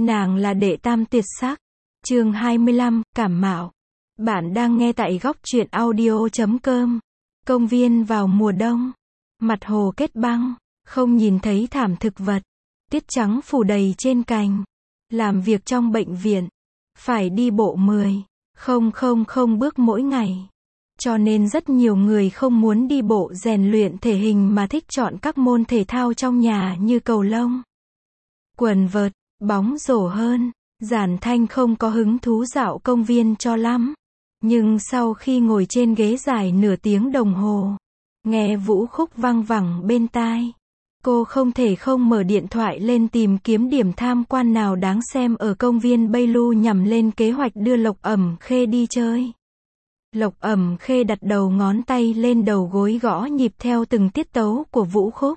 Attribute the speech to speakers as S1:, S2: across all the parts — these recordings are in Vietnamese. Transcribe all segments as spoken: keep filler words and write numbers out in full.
S1: Nàng là đệ tam tuyệt sắc. Chương hai mươi lăm, cảm mạo. Bạn đang nghe tại góc truyện audio chấm com. Công viên vào mùa đông. Mặt hồ kết băng, không nhìn thấy thảm thực vật. Tuyết trắng phủ đầy trên cành. Làm việc trong bệnh viện, phải đi bộ mười không không không bước mỗi ngày. Cho nên rất nhiều người không muốn đi bộ rèn luyện thể hình mà thích chọn các môn thể thao trong nhà như cầu lông, quần vợt, bóng rổ hơn. Giản Thanh không có hứng thú dạo công viên cho lắm. Nhưng sau khi ngồi trên ghế dài nửa tiếng đồng hồ, nghe vũ khúc vang vẳng bên tai, cô không thể không mở điện thoại lên tìm kiếm điểm tham quan nào đáng xem ở công viên Bailu nhằm lên kế hoạch đưa Lộc Ẩm Khê đi chơi. Lộc Ẩm Khê đặt đầu ngón tay lên đầu gối gõ nhịp theo từng tiết tấu của vũ khúc.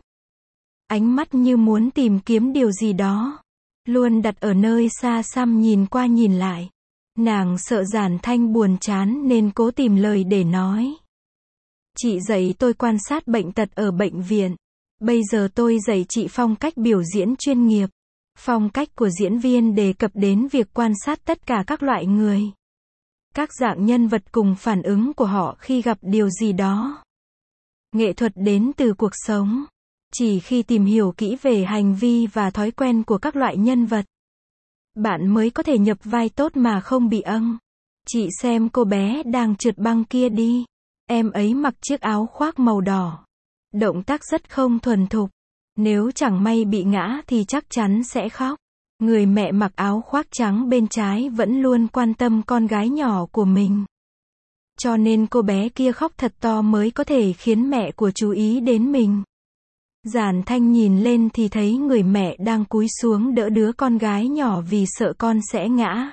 S1: Ánh mắt như muốn tìm kiếm điều gì đó, luôn đặt ở nơi xa xăm nhìn qua nhìn lại. Nàng sợ Giản Thanh buồn chán nên cố tìm lời để nói. Chị dạy tôi quan sát bệnh tật ở bệnh viện. Bây giờ tôi dạy chị phong cách biểu diễn chuyên nghiệp. Phong cách của diễn viên đề cập đến việc quan sát tất cả các loại người, các dạng nhân vật cùng phản ứng của họ khi gặp điều gì đó. Nghệ thuật đến từ cuộc sống. Chỉ khi tìm hiểu kỹ về hành vi và thói quen của các loại nhân vật, bạn mới có thể nhập vai tốt mà không bị âng. Chị xem cô bé đang trượt băng kia đi. Em ấy mặc chiếc áo khoác màu đỏ. Động tác rất không thuần thục. Nếu chẳng may bị ngã thì chắc chắn sẽ khóc. Người mẹ mặc áo khoác trắng bên trái vẫn luôn quan tâm con gái nhỏ của mình. Cho nên cô bé kia khóc thật to mới có thể khiến mẹ của chú ý đến mình. Giản Thanh nhìn lên thì thấy người mẹ đang cúi xuống đỡ đứa con gái nhỏ vì sợ con sẽ ngã.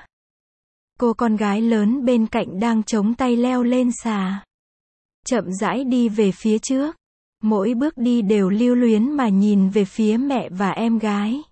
S1: Cô con gái lớn bên cạnh đang chống tay leo lên xà, chậm rãi đi về phía trước. Mỗi bước đi đều lưu luyến mà nhìn về phía mẹ và em gái.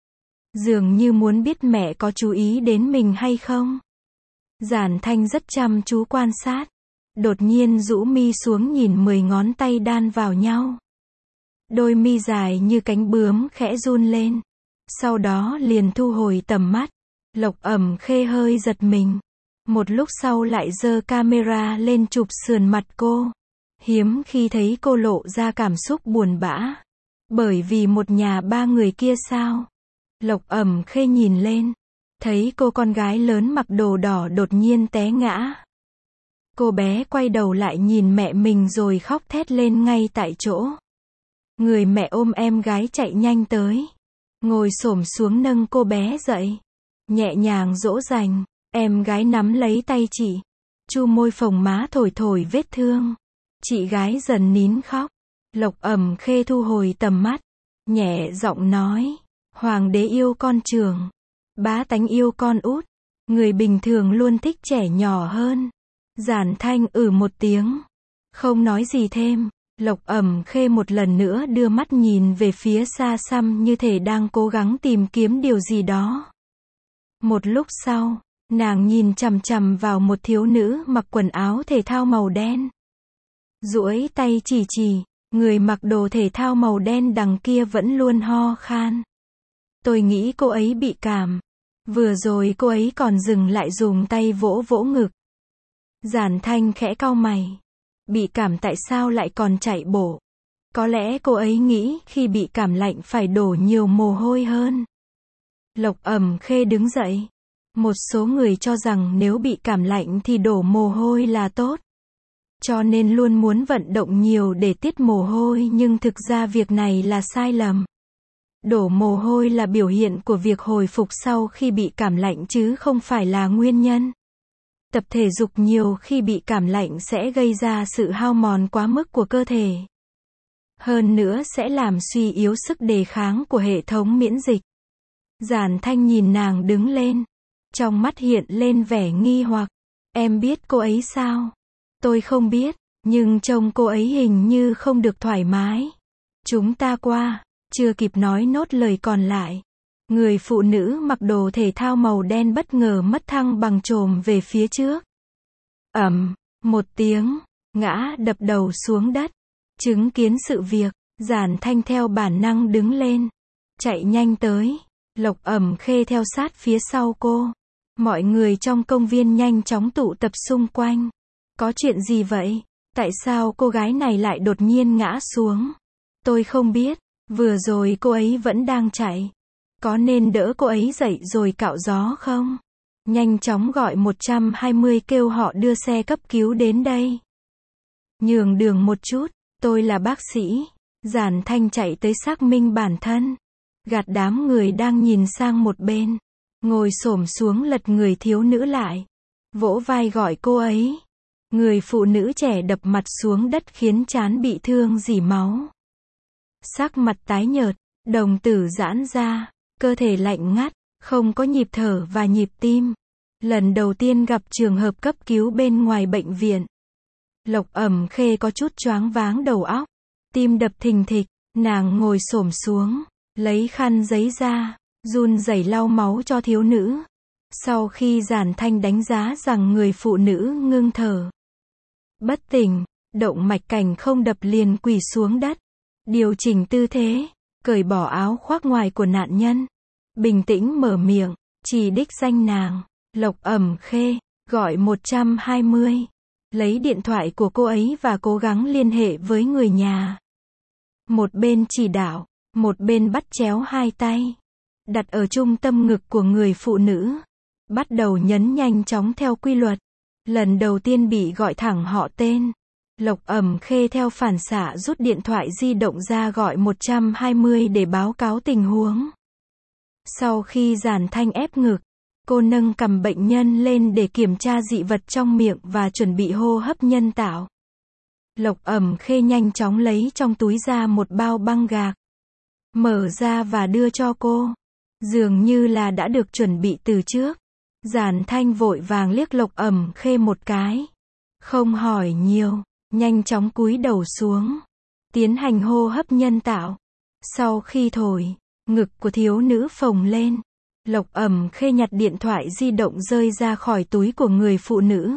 S1: Dường như muốn biết mẹ có chú ý đến mình hay không. Giản Thanh rất chăm chú quan sát. Đột nhiên rũ mi xuống nhìn mười ngón tay đan vào nhau. Đôi mi dài như cánh bướm khẽ run lên. Sau đó liền thu hồi tầm mắt. Lộc Ẩm Khê hơi giật mình. Một lúc sau lại giơ camera lên chụp sườn mặt cô. Hiếm khi thấy cô lộ ra cảm xúc buồn bã. Bởi vì một nhà ba người kia sao? Lộc Ẩm Khê nhìn lên, thấy cô con gái lớn mặc đồ đỏ đột nhiên té ngã. Cô bé quay đầu lại nhìn mẹ mình rồi khóc thét lên ngay tại chỗ. Người mẹ ôm em gái chạy nhanh tới, ngồi xổm xuống nâng cô bé dậy, nhẹ nhàng dỗ dành. Em gái nắm lấy tay chị, chu môi phồng má thổi thổi vết thương. Chị gái dần nín khóc. Lộc Ẩm Khê thu hồi tầm mắt, nhẹ giọng nói, hoàng đế yêu con trưởng, bá tánh yêu con út. Người bình thường luôn thích trẻ nhỏ hơn. Giản Thanh ừ một tiếng, không nói gì thêm. Lộc Ẩm Khê một lần nữa đưa mắt nhìn về phía xa xăm như thể đang cố gắng tìm kiếm điều gì đó. Một lúc sau, nàng nhìn chằm chằm vào một thiếu nữ mặc quần áo thể thao màu đen. Duỗi tay chỉ chỉ, người mặc đồ thể thao màu đen đằng kia vẫn luôn ho khan. Tôi nghĩ cô ấy bị cảm. Vừa rồi cô ấy còn dừng lại dùng tay vỗ vỗ ngực. Giản Thanh khẽ cau mày. Bị cảm tại sao lại còn chạy bộ? Có lẽ cô ấy nghĩ khi bị cảm lạnh phải đổ nhiều mồ hôi hơn. Lộc Ẩm Khê đứng dậy. Một số người cho rằng nếu bị cảm lạnh thì đổ mồ hôi là tốt. Cho nên luôn muốn vận động nhiều để tiết mồ hôi, nhưng thực ra việc này là sai lầm. Đổ mồ hôi là biểu hiện của việc hồi phục sau khi bị cảm lạnh chứ không phải là nguyên nhân. Tập thể dục nhiều khi bị cảm lạnh sẽ gây ra sự hao mòn quá mức của cơ thể. Hơn nữa sẽ làm suy yếu sức đề kháng của hệ thống miễn dịch. Giản Thanh nhìn nàng đứng lên. Trong mắt hiện lên vẻ nghi hoặc. Em biết cô ấy sao? Tôi không biết, nhưng trông cô ấy hình như không được thoải mái. Chúng ta qua. Chưa kịp nói nốt lời còn lại, người phụ nữ mặc đồ thể thao màu đen bất ngờ mất thăng bằng chồm về phía trước. Ầm, một tiếng, ngã đập đầu xuống đất. Chứng kiến sự việc, Giản Thanh theo bản năng đứng lên, chạy nhanh tới, Lộc Ẩm Khê theo sát phía sau cô. Mọi người trong công viên nhanh chóng tụ tập xung quanh. Có chuyện gì vậy? Tại sao cô gái này lại đột nhiên ngã xuống? Tôi không biết, vừa rồi cô ấy vẫn đang chạy. Có nên đỡ cô ấy dậy rồi cạo gió không? Nhanh chóng gọi một trăm hai mươi kêu họ đưa xe cấp cứu đến đây. Nhường đường một chút, tôi là bác sĩ. Giản Thanh chạy tới xác minh bản thân. Gạt đám người đang nhìn sang một bên. Ngồi xổm xuống lật người thiếu nữ lại. Vỗ vai gọi cô ấy. Người phụ nữ trẻ đập mặt xuống đất khiến trán bị thương rỉ máu. Sắc mặt tái nhợt, đồng tử giãn ra, cơ thể lạnh ngắt, không có nhịp thở và nhịp tim. Lần đầu tiên gặp trường hợp cấp cứu bên ngoài bệnh viện. Lộc Ẩm Khê có chút choáng váng đầu óc, tim đập thình thịch, nàng ngồi xổm xuống, lấy khăn giấy ra, run rẩy lau máu cho thiếu nữ. Sau khi Giản Thanh đánh giá rằng người phụ nữ ngưng thở, bất tỉnh, động mạch cảnh không đập liền quỳ xuống đất, điều chỉnh tư thế, cởi bỏ áo khoác ngoài của nạn nhân, bình tĩnh mở miệng, chỉ đích danh nàng, Lộc Ẩm Khê, gọi một trăm hai mươi, lấy điện thoại của cô ấy và cố gắng liên hệ với người nhà. Một bên chỉ đạo, một bên bắt chéo hai tay, đặt ở trung tâm ngực của người phụ nữ, bắt đầu nhấn nhanh chóng theo quy luật. Lần đầu tiên bị gọi thẳng họ tên, Lộc Ẩm Khê theo phản xạ rút điện thoại di động ra gọi một trăm hai mươi để báo cáo tình huống. Sau khi Giản Thanh ép ngực, cô nâng cằm bệnh nhân lên để kiểm tra dị vật trong miệng và chuẩn bị hô hấp nhân tạo. Lộc Ẩm Khê nhanh chóng lấy trong túi ra một bao băng gạc, mở ra và đưa cho cô. Dường như là đã được chuẩn bị từ trước. Giản Thanh vội vàng liếc Lộc Ẩm Khê một cái. Không hỏi nhiều, nhanh chóng cúi đầu xuống. Tiến hành hô hấp nhân tạo. Sau khi thổi, ngực của thiếu nữ phồng lên. Lộc Ẩm Khê nhặt điện thoại di động rơi ra khỏi túi của người phụ nữ.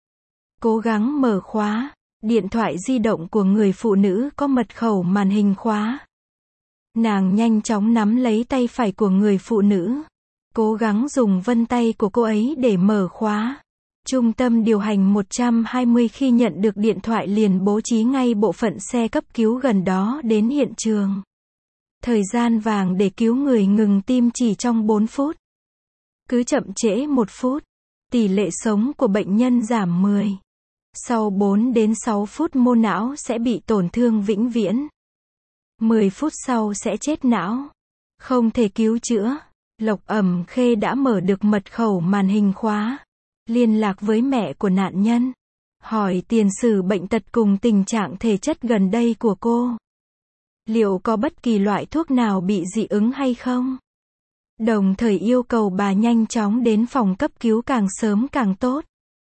S1: Cố gắng mở khóa. Điện thoại di động của người phụ nữ có mật khẩu màn hình khóa. Nàng nhanh chóng nắm lấy tay phải của người phụ nữ. Cố gắng dùng vân tay của cô ấy để mở khóa. Trung tâm điều hành một trăm hai mươi khi nhận được điện thoại liền bố trí ngay bộ phận xe cấp cứu gần đó đến hiện trường. Thời gian vàng để cứu người ngừng tim chỉ trong bốn phút. Cứ chậm trễ một phút, tỷ lệ sống của bệnh nhân giảm mười. Sau bốn đến sáu phút mô não sẽ bị tổn thương vĩnh viễn. mười phút sau sẽ chết não. Không thể cứu chữa. Lộc Ẩm Khê đã mở được mật khẩu màn hình khóa. Liên lạc với mẹ của nạn nhân. Hỏi tiền sử bệnh tật cùng tình trạng thể chất gần đây của cô. Liệu có bất kỳ loại thuốc nào bị dị ứng hay không? Đồng thời yêu cầu bà nhanh chóng đến phòng cấp cứu càng sớm càng tốt.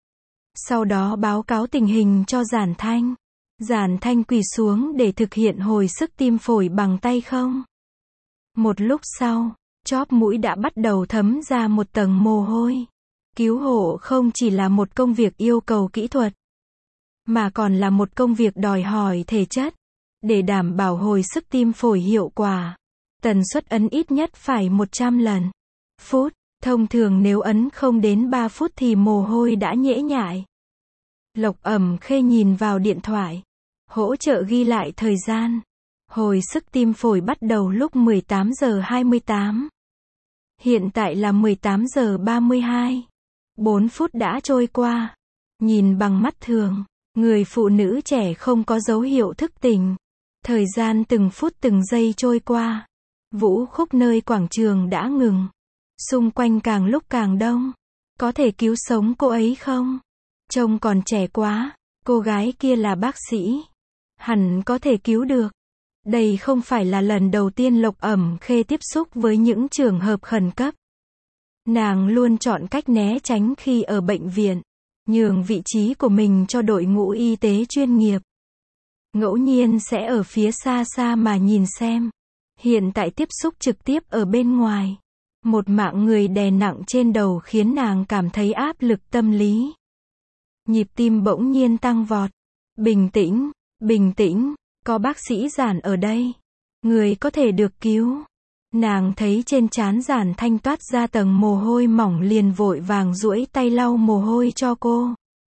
S1: Sau đó báo cáo tình hình cho Giản Thanh. Giản Thanh quỳ xuống để thực hiện hồi sức tim phổi bằng tay không. Một lúc sau, chóp mũi đã bắt đầu thấm ra một tầng mồ hôi. Cứu hộ không chỉ là một công việc yêu cầu kỹ thuật, mà còn là một công việc đòi hỏi thể chất. Để đảm bảo hồi sức tim phổi hiệu quả, tần suất ấn ít nhất phải một trăm lần. Phút, thông thường nếu ấn không đến ba phút thì mồ hôi đã nhễ nhại. Lộc Ẩm Khê nhìn vào điện thoại, hỗ trợ ghi lại thời gian. Hồi sức tim phổi bắt đầu lúc mười tám giờ hai mươi tám. Hiện tại là mười tám giờ ba mươi hai. bốn phút đã trôi qua. Nhìn bằng mắt thường, người phụ nữ trẻ không có dấu hiệu thức tỉnh. Thời gian từng phút từng giây trôi qua. Vũ khúc nơi quảng trường đã ngừng. Xung quanh càng lúc càng đông. Có thể cứu sống cô ấy không? Trông còn trẻ quá. Cô gái kia là bác sĩ. Hẳn có thể cứu được. Đây không phải là lần đầu tiên Lộc Ẩm Khê tiếp xúc với những trường hợp khẩn cấp. Nàng luôn chọn cách né tránh khi ở bệnh viện. Nhường vị trí của mình cho đội ngũ y tế chuyên nghiệp. Ngẫu nhiên sẽ ở phía xa xa mà nhìn xem. Hiện tại tiếp xúc trực tiếp ở bên ngoài. Một mạng người đè nặng trên đầu khiến nàng cảm thấy áp lực tâm lý. Nhịp tim bỗng nhiên tăng vọt. Bình tĩnh, bình tĩnh, có bác sĩ Giản ở đây. Người có thể được cứu. Nàng thấy trên trán Giản Thanh toát ra tầng mồ hôi mỏng liền vội vàng duỗi tay lau mồ hôi cho cô.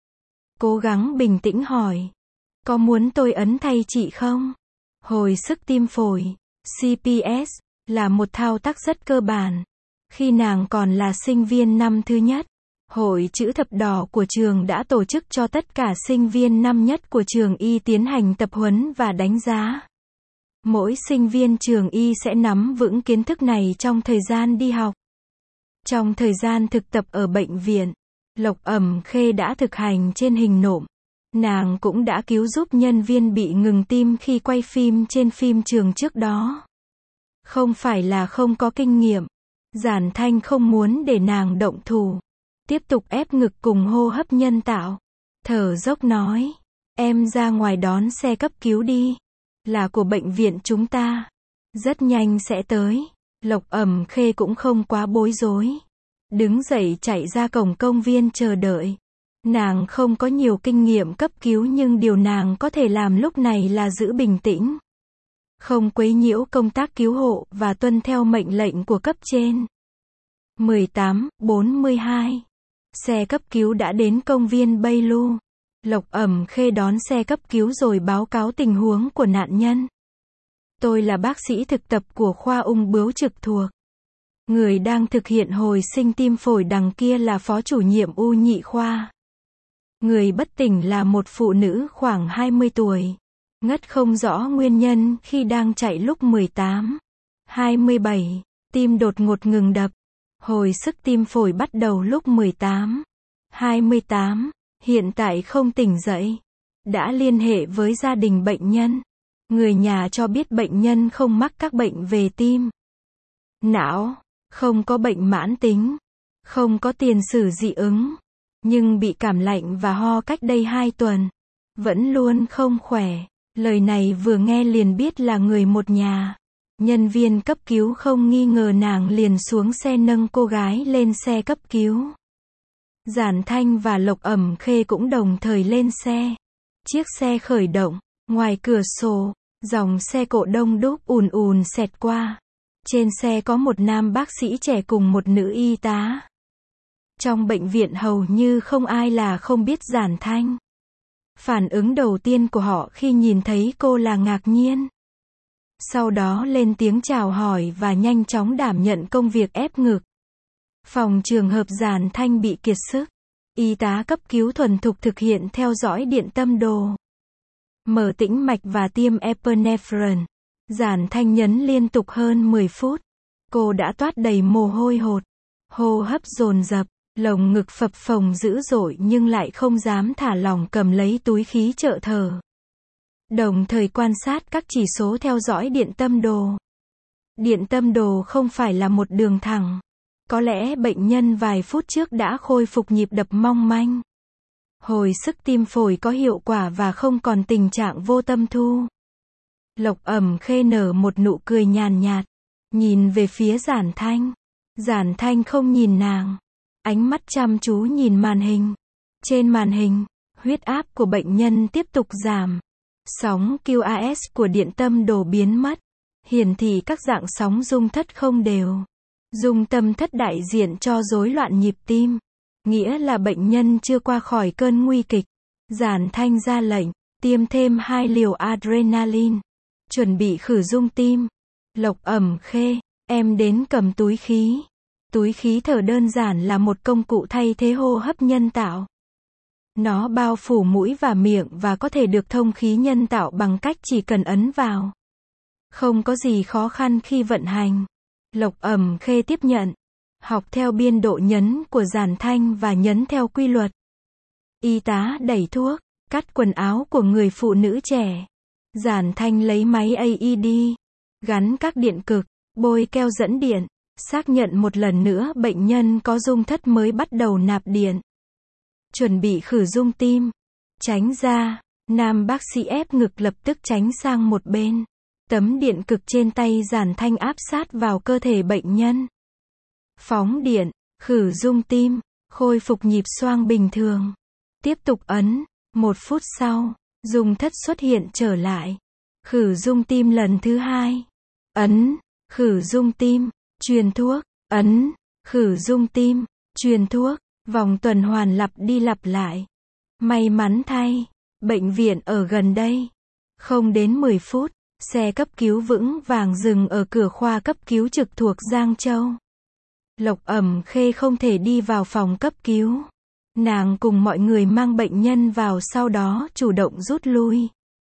S1: Cố gắng bình tĩnh hỏi. Có muốn tôi ấn thay chị không? Hồi sức tim phổi, xê pê ét, là một thao tác rất cơ bản. Khi nàng còn là sinh viên năm thứ nhất, Hội Chữ Thập Đỏ của trường đã tổ chức cho tất cả sinh viên năm nhất của trường Y tiến hành tập huấn và đánh giá. Mỗi sinh viên trường Y sẽ nắm vững kiến thức này trong thời gian đi học. Trong thời gian thực tập ở bệnh viện, Lộc Ẩm Khê đã thực hành trên hình nộm. Nàng cũng đã cứu giúp nhân viên bị ngừng tim khi quay phim trên phim trường trước đó. Không phải là không có kinh nghiệm. Giản Thanh không muốn để nàng động thủ. Tiếp tục ép ngực cùng hô hấp nhân tạo. Thở dốc nói. Em ra ngoài đón xe cấp cứu đi. Là của bệnh viện chúng ta. Rất nhanh sẽ tới. Lộc Ẩm Khê cũng không quá bối rối. Đứng dậy chạy ra cổng công viên chờ đợi. Nàng không có nhiều kinh nghiệm cấp cứu nhưng điều nàng có thể làm lúc này là giữ bình tĩnh. Không quấy nhiễu công tác cứu hộ và tuân theo mệnh lệnh của cấp trên. mười tám bốn mươi hai. Xe cấp cứu đã đến công viên Baylu. Lộc Ẩm Khê đón xe cấp cứu rồi báo cáo tình huống của nạn nhân. Tôi là bác sĩ thực tập của khoa ung bướu trực thuộc. Người đang thực hiện hồi sinh tim phổi đằng kia là phó chủ nhiệm U nhị khoa. Người bất tỉnh là một phụ nữ khoảng hai mươi tuổi. Ngất không rõ nguyên nhân khi đang chạy lúc mười tám hai mươi bảy. Tim đột ngột ngừng đập. Hồi sức tim phổi bắt đầu lúc mười tám hai mươi tám. Hiện tại không tỉnh dậy. Đã liên hệ với gia đình bệnh nhân. Người nhà cho biết bệnh nhân không mắc các bệnh về tim, não, không có bệnh mãn tính, không có tiền sử dị ứng, nhưng bị cảm lạnh và ho cách đây hai tuần. Vẫn luôn không khỏe. Lời này vừa nghe liền biết là người một nhà. Nhân viên cấp cứu không nghi ngờ nàng liền xuống xe nâng cô gái lên xe cấp cứu. Giản Thanh và Lộc Ẩm Khê cũng đồng thời lên xe. Chiếc xe khởi động, ngoài cửa sổ, dòng xe cộ đông đúc ùn ùn xẹt qua. Trên xe có một nam bác sĩ trẻ cùng một nữ y tá. Trong bệnh viện hầu như không ai là không biết Giản Thanh. Phản ứng đầu tiên của họ khi nhìn thấy cô là ngạc nhiên. Sau đó lên tiếng chào hỏi và nhanh chóng đảm nhận công việc ép ngực. Phòng trường hợp Giản Thanh bị kiệt sức. Y tá cấp cứu thuần thục thực hiện theo dõi điện tâm đồ, mở tĩnh mạch và tiêm epinephrine. Giản Thanh nhấn liên tục hơn mười phút. Cô đã toát đầy mồ hôi hột. Hô hấp dồn dập, lồng ngực phập phồng dữ dội nhưng lại không dám thả lỏng cầm lấy túi khí trợ thở. Đồng thời quan sát các chỉ số theo dõi điện tâm đồ. Điện tâm đồ không phải là một đường thẳng. Có lẽ bệnh nhân vài phút trước đã khôi phục nhịp đập mong manh. Hồi sức tim phổi có hiệu quả và không còn tình trạng vô tâm thu. Lộc Ẩm Khê nở một nụ cười nhàn nhạt. Nhìn về phía Giản Thanh. Giản Thanh không nhìn nàng. Ánh mắt chăm chú nhìn màn hình. Trên màn hình, huyết áp của bệnh nhân tiếp tục giảm. Sóng quy a ét của điện tâm đồ biến mất. Hiển thị các dạng sóng rung thất không đều. Rung tâm thất đại diện cho rối loạn nhịp tim. Nghĩa là bệnh nhân chưa qua khỏi cơn nguy kịch. Giản Thanh ra lệnh, tiêm thêm hai liều adrenaline. Chuẩn bị khử rung tim. Lộc Ẩm Khê, em đến cầm túi khí. Túi khí thở đơn giản là một công cụ thay thế hô hấp nhân tạo. Nó bao phủ mũi và miệng và có thể được thông khí nhân tạo bằng cách chỉ cần ấn vào. Không có gì khó khăn khi vận hành. Lộc Ẩm Khê tiếp nhận. Học theo biên độ nhấn của Giản Thanh và nhấn theo quy luật. Y tá đẩy thuốc, cắt quần áo của người phụ nữ trẻ. Giản Thanh lấy máy a e đê, gắn các điện cực, bôi keo dẫn điện, xác nhận một lần nữa bệnh nhân có rung thất mới bắt đầu nạp điện. Chuẩn bị khử rung tim. Tránh ra, nam bác sĩ ép ngực lập tức tránh sang một bên. Tấm điện cực trên tay Giản Thanh áp sát vào cơ thể bệnh nhân. Phóng điện, khử rung tim, khôi phục nhịp xoang bình thường. Tiếp tục ấn, một phút sau, rung thất xuất hiện trở lại. Khử rung tim lần thứ hai. Ấn, khử dung tim, truyền thuốc, ấn, khử dung tim, truyền thuốc, vòng tuần hoàn lặp đi lặp lại. May mắn thay, bệnh viện ở gần đây. Không đến mười phút, xe cấp cứu vững vàng dừng ở cửa khoa cấp cứu trực thuộc Giang Châu. Lộc Ẩm Khê không thể đi vào phòng cấp cứu. Nàng cùng mọi người mang bệnh nhân vào, sau đó chủ động rút lui.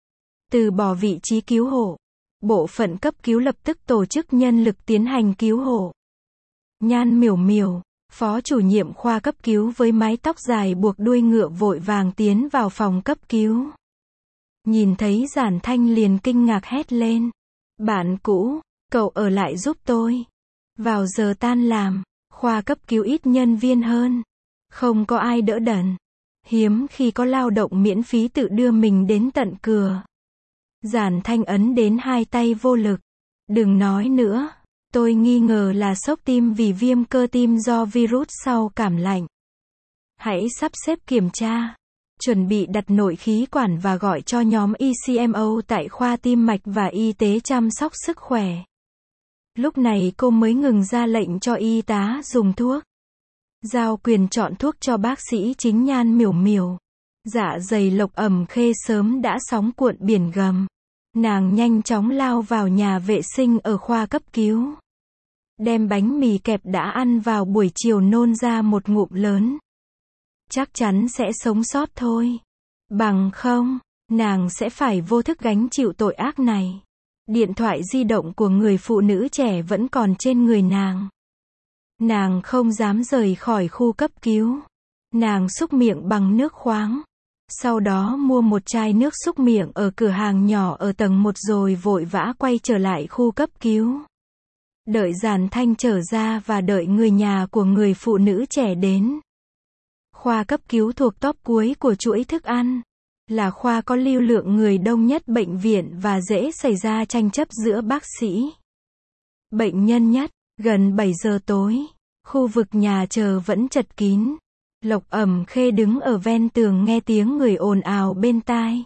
S1: Từ bỏ vị trí cứu hộ, bộ phận cấp cứu lập tức tổ chức nhân lực tiến hành cứu hộ. Nhan Miểu Miểu, phó chủ nhiệm khoa cấp cứu với mái tóc dài buộc đuôi ngựa vội vàng tiến vào phòng cấp cứu. Nhìn thấy Giản Thanh liền kinh ngạc hét lên. Bạn cũ, cậu ở lại giúp tôi. Vào giờ tan làm, khoa cấp cứu ít nhân viên hơn. Không có ai đỡ đần. Hiếm khi có lao động miễn phí tự đưa mình đến tận cửa. Giản Thanh ấn đến hai tay vô lực. Đừng nói nữa. Tôi nghi ngờ là sốc tim vì viêm cơ tim do virus sau cảm lạnh. Hãy sắp xếp kiểm tra. Chuẩn bị đặt nội khí quản và gọi cho nhóm e xê em o tại khoa tim mạch và y tế chăm sóc sức khỏe. Lúc này cô mới ngừng ra lệnh cho y tá dùng thuốc. Giao quyền chọn thuốc cho bác sĩ chính Nhan Miểu Miểu. Dạ dày Lộc Ẩm Khê sớm đã sóng cuộn biển gầm. Nàng nhanh chóng lao vào nhà vệ sinh ở khoa cấp cứu. Đem bánh mì kẹp đã ăn vào buổi chiều nôn ra một ngụm lớn. Chắc chắn sẽ sống sót thôi. Bằng không, nàng sẽ phải vô thức gánh chịu tội ác này. Điện thoại di động của người phụ nữ trẻ vẫn còn trên người nàng. Nàng không dám rời khỏi khu cấp cứu. Nàng súc miệng bằng nước khoáng. Sau đó mua một chai nước súc miệng ở cửa hàng nhỏ ở tầng một rồi vội vã quay trở lại khu cấp cứu. Đợi Giản Thanh trở ra và đợi người nhà của người phụ nữ trẻ đến. Khoa cấp cứu thuộc top cuối của chuỗi thức ăn. Là khoa có lưu lượng người đông nhất bệnh viện và dễ xảy ra tranh chấp giữa bác sĩ. Bệnh nhân nhất, gần bảy giờ tối. Khu vực nhà chờ vẫn chật kín. Lộc Ẩm Khê đứng ở ven tường nghe tiếng người ồn ào bên tai.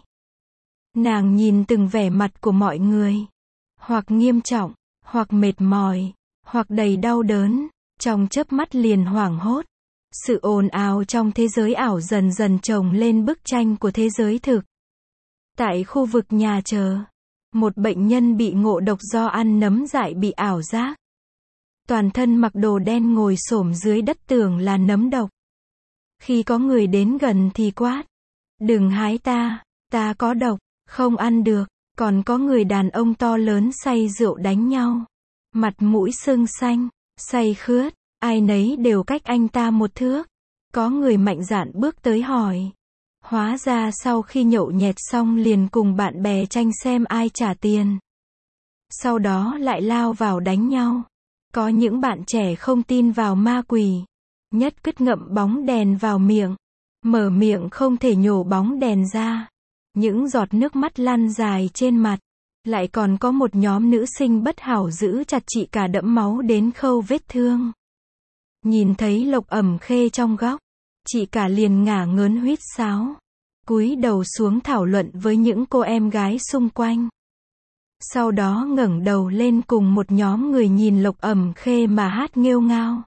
S1: Nàng nhìn từng vẻ mặt của mọi người. Hoặc nghiêm trọng, hoặc mệt mỏi, hoặc đầy đau đớn. Trong chớp mắt liền hoảng hốt. Sự ồn ào trong thế giới ảo dần dần chồng lên bức tranh của thế giới thực. Tại khu vực nhà chờ, một bệnh nhân bị ngộ độc do ăn nấm dại bị ảo giác. Toàn thân mặc đồ đen ngồi xổm dưới đất tưởng là nấm độc. Khi có người đến gần thì quát. Đừng hái ta, ta có độc, không ăn được. Còn có người đàn ông to lớn say rượu đánh nhau. Mặt mũi sưng xanh, say khướt. Ai nấy đều cách anh ta một thước. Có người mạnh dạn bước tới hỏi. Hóa ra sau khi nhậu nhẹt xong liền cùng bạn bè tranh xem ai trả tiền. Sau đó lại lao vào đánh nhau. Có những bạn trẻ không tin vào ma quỷ. Nhất quyết ngậm bóng đèn vào miệng. Mở miệng không thể nhổ bóng đèn ra. Những giọt nước mắt lăn dài trên mặt. Lại còn có một nhóm nữ sinh bất hảo giữ chặt chị cả đẫm máu đến khâu vết thương. Nhìn thấy Lộc Ẩm Khê trong góc, chị cả liền ngả ngớn huýt sáo, cúi đầu xuống thảo luận với những cô em gái xung quanh. Sau đó ngẩng đầu lên cùng một nhóm người nhìn Lộc Ẩm Khê mà hát nghêu ngao.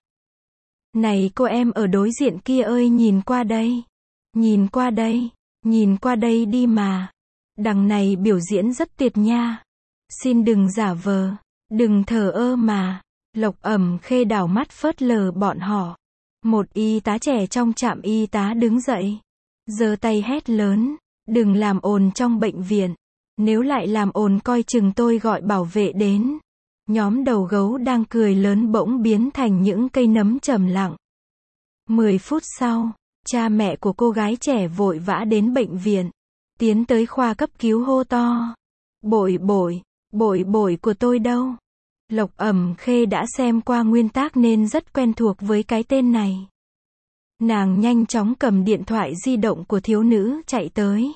S1: Này cô em ở đối diện kia ơi, nhìn qua đây, nhìn qua đây, nhìn qua đây đi mà. Đằng này biểu diễn rất tuyệt nha. Xin đừng giả vờ, đừng thờ ơ mà. Lộc Ẩm Khê đảo mắt phớt lờ bọn họ. Một y tá trẻ trong trạm y tá đứng dậy. Giơ tay hét lớn. Đừng làm ồn trong bệnh viện. Nếu lại làm ồn coi chừng tôi gọi bảo vệ đến. Nhóm đầu gấu đang cười lớn bỗng biến thành những cây nấm trầm lặng. Mười phút sau, cha mẹ của cô gái trẻ vội vã đến bệnh viện. Tiến tới khoa cấp cứu hô to. Bội bội, bội bội của tôi đâu? Lộc Ẩm Khê đã xem qua nguyên tác nên rất quen thuộc với cái tên này. Nàng nhanh chóng cầm điện thoại di động của thiếu nữ chạy tới.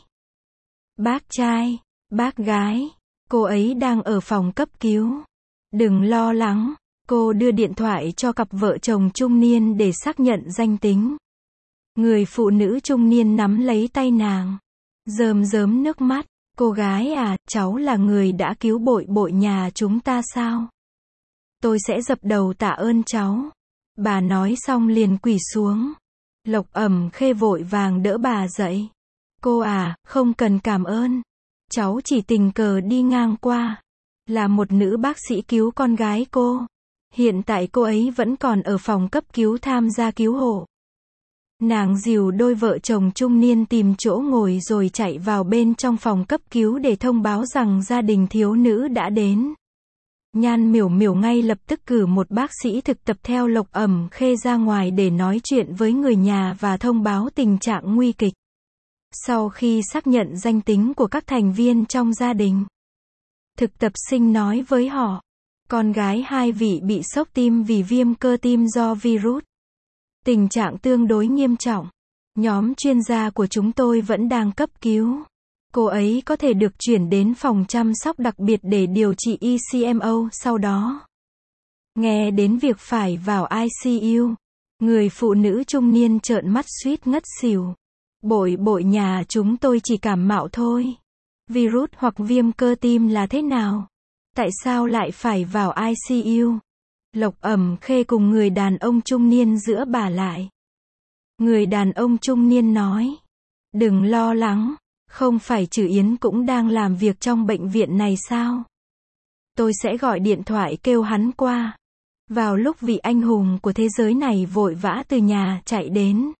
S1: Bác trai, bác gái, cô ấy đang ở phòng cấp cứu. Đừng lo lắng, cô đưa điện thoại cho cặp vợ chồng trung niên để xác nhận danh tính. Người phụ nữ trung niên nắm lấy tay nàng. Rơm rớm nước mắt. Cô gái à, cháu là người đã cứu bội bội nhà chúng ta sao? Tôi sẽ dập đầu tạ ơn cháu. Bà nói xong liền quỳ xuống. Lộc Ẩm Khê vội vàng đỡ bà dậy. Cô à, không cần cảm ơn. Cháu chỉ tình cờ đi ngang qua. Là một nữ bác sĩ cứu con gái cô. Hiện tại cô ấy vẫn còn ở phòng cấp cứu tham gia cứu hộ. Nàng dìu đôi vợ chồng trung niên tìm chỗ ngồi rồi chạy vào bên trong phòng cấp cứu để thông báo rằng gia đình thiếu nữ đã đến. Nhan Miểu Miểu ngay lập tức cử một bác sĩ thực tập theo Lộc Ẩm Khê ra ngoài để nói chuyện với người nhà và thông báo tình trạng nguy kịch. Sau khi xác nhận danh tính của các thành viên trong gia đình, thực tập sinh nói với họ, con gái hai vị bị sốc tim vì viêm cơ tim do virus. Tình trạng tương đối nghiêm trọng. Nhóm chuyên gia của chúng tôi vẫn đang cấp cứu. Cô ấy có thể được chuyển đến phòng chăm sóc đặc biệt để điều trị e xê em o sau đó. Nghe đến việc phải vào i xê u, người phụ nữ trung niên trợn mắt suýt ngất xỉu. Bội bội nhà chúng tôi chỉ cảm mạo thôi. Virus hoặc viêm cơ tim là thế nào? Tại sao lại phải vào i xê u? Lộc Ẩm Khê cùng người đàn ông trung niên giữa bà lại. Người đàn ông trung niên nói, đừng lo lắng, không phải Trử Yến cũng đang làm việc trong bệnh viện này sao? Tôi sẽ gọi điện thoại kêu hắn qua. Vào lúc vị anh hùng của thế giới này vội vã từ nhà chạy đến.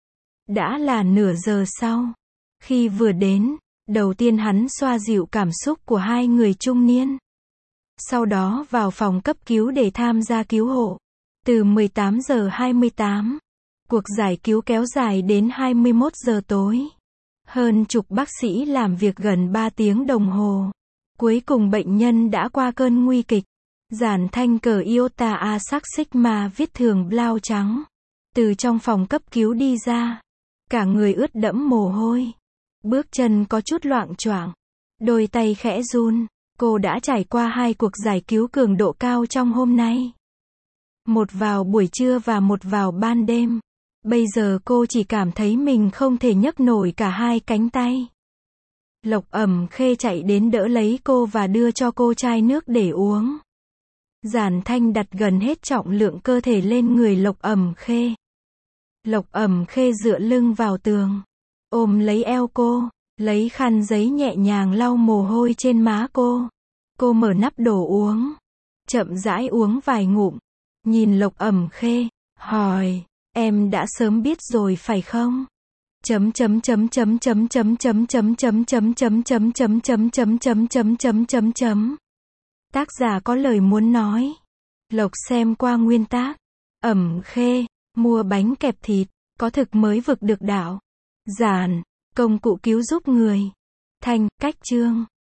S1: Đã là nửa giờ sau. Khi vừa đến, đầu tiên hắn xoa dịu cảm xúc của hai người trung niên. Sau đó vào phòng cấp cứu để tham gia cứu hộ. Từ mười tám giờ hai mươi tám, cuộc giải cứu kéo dài đến hai mươi mốt giờ tối. Hơn chục bác sĩ làm việc gần ba tiếng đồng hồ. Cuối cùng bệnh nhân đã qua cơn nguy kịch. Giản Thanh cờ iota A sắc sigma viết thường blau trắng. Từ trong phòng cấp cứu đi ra. Cả người ướt đẫm mồ hôi. Bước chân có chút loạng choạng. Đôi tay khẽ run. Cô đã trải qua hai cuộc giải cứu cường độ cao trong hôm nay. Một vào buổi trưa và một vào ban đêm. Bây giờ cô chỉ cảm thấy mình không thể nhấc nổi cả hai cánh tay. Lộc Ẩm Khê chạy đến đỡ lấy cô và đưa cho cô chai nước để uống. Giản Thanh đặt gần hết trọng lượng cơ thể lên người Lộc Ẩm Khê. Lộc Ẩm Khê dựa lưng vào tường, ôm lấy eo cô, lấy khăn giấy nhẹ nhàng lau mồ hôi trên má cô. Cô mở nắp đồ uống, chậm rãi uống vài ngụm, nhìn Lộc Ẩm Khê, hỏi, em đã sớm biết rồi phải không? Chấm chấm chấm chấm chấm chấm chấm chấm chấm chấm chấm chấm chấm chấm chấm chấm chấm chấm chấm chấm. Tác giả có lời muốn nói. Lộc xem qua nguyên tác. Ẩm Khê, mua bánh kẹp thịt, có thực mới vực được đạo. Giản, công cụ cứu giúp người. Thanh, cách chương.